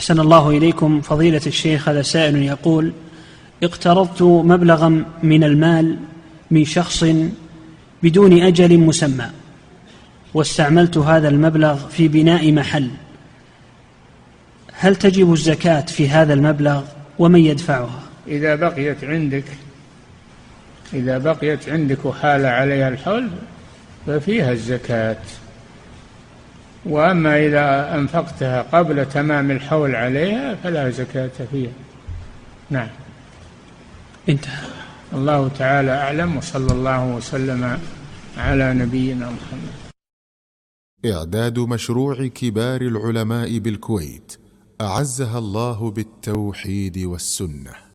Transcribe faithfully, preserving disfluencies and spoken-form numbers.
أحسن الله إليكم فضيلة الشيخ. هذا سائل يقول: اقترضت مبلغا من المال من شخص بدون أجل مسمى، واستعملت هذا المبلغ في بناء محل، هل تجب الزكاة في هذا المبلغ ومن يدفعها؟ إذا بقيت عندك إذا بقيت عندك وحال عليها الحول ففيها الزكاة، وأما إذا أنفقتها قبل تمام الحول عليها فلا زكاة فيها. نعم. انتهى. الله تعالى أعلم، وصلى الله وسلم على نبينا محمد. إعداد مشروع كبار العلماء بالكويت أعزها الله بالتوحيد والسنة.